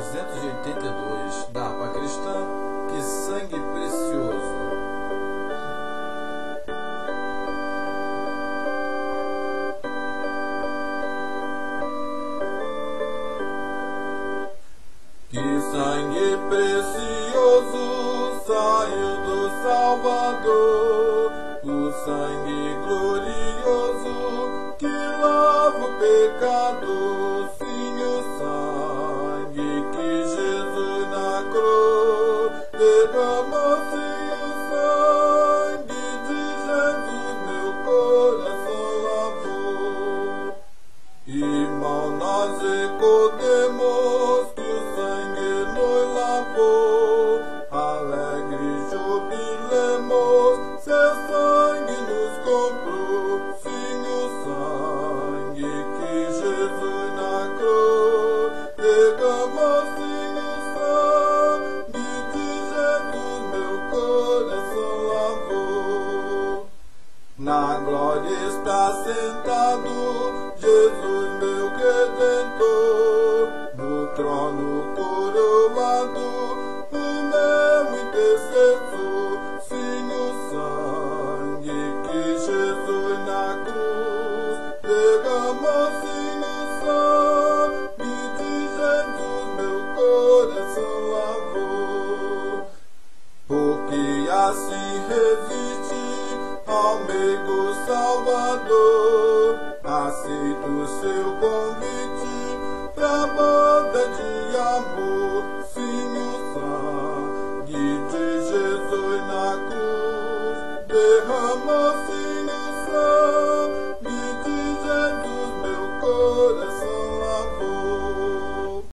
282 da Harpa Cristã, que sangue precioso. Que sangue precioso saiu do Salvador, o sangue glorioso que lava o pecador, sim, o sangue que Jesus na cruz derramou, sim, o sangue de Jesus meu coração lavou. Irmão, nós recordemos que o sangue nos lavou, alegre jubilemos, seu sangue nos comprou, sim, o sangue que Jesus na cruz derramou, sim, o sangue de Jesus meu coração lavou. Na glória está sentado Jesus meu Redentor, no trono coroado